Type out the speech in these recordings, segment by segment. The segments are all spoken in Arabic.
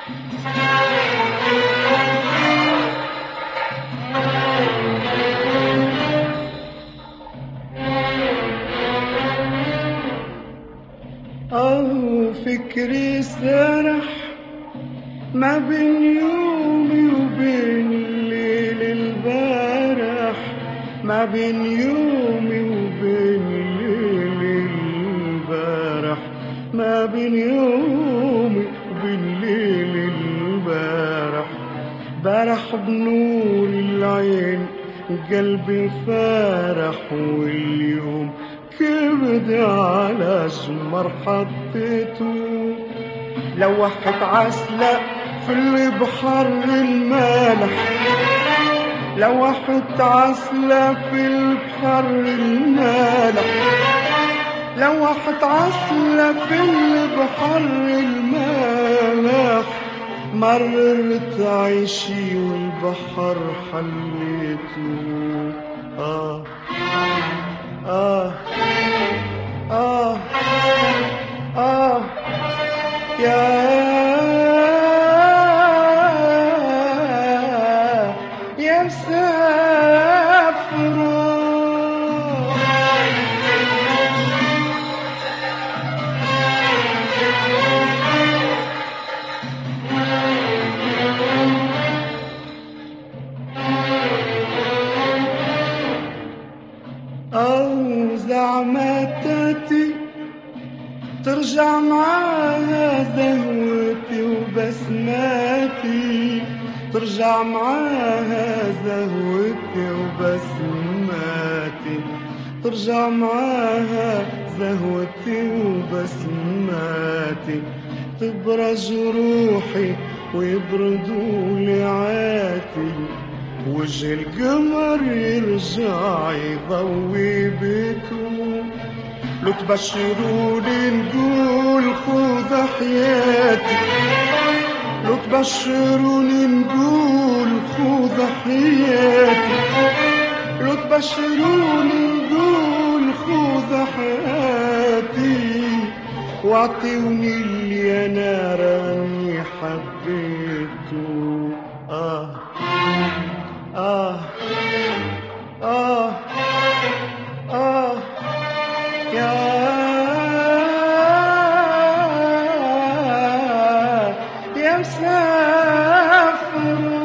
فكري سرح ما بين يومي وبين الليل البارح، ما بين يومي وبين الليل البارح، ما بين يومي وبين الليل البارح. بارح بنور العين قلبي فارح، واليوم كبد على جمر حطيته. لوحت عسلة في البحر المالح، لوحت عسلة في البحر المالح، لوحت عسلة في البحر المالح. مررت عيشي والبحر حليته. آه آه آه آه يا مسافرة. زعمتاتي ترجع معاها زهوتي وبسماتي، ترجع معاها زهوتي وبسماتي، ترجع معاها زهوتي وبسماتي. تبرج روحي ويبردوا لعاتي، وجه القمر يرجع يضوي بيته. لو تبشروني نقول خذ حياتي، لو تبشروني نقول خذ حياتي، لو تبشروني نقول خذ حياتي. واعطيوني اللي انا راني حبيته. آه آه آه آه يا مسافرة.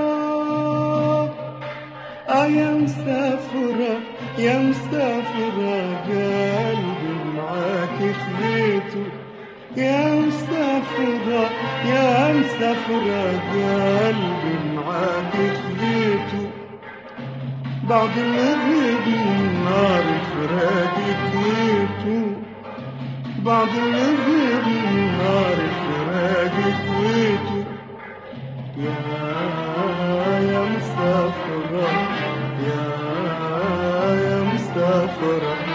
يا مسافرة يا مسافرة، قلبي معاك خليته. يا مسافرة يا مسافرة، قلبي معاك خليته. بعد المغرب النار فراقك ويتو، بعد المغرب النار فراقك ويتو. يا مسافرة يا مسافرة.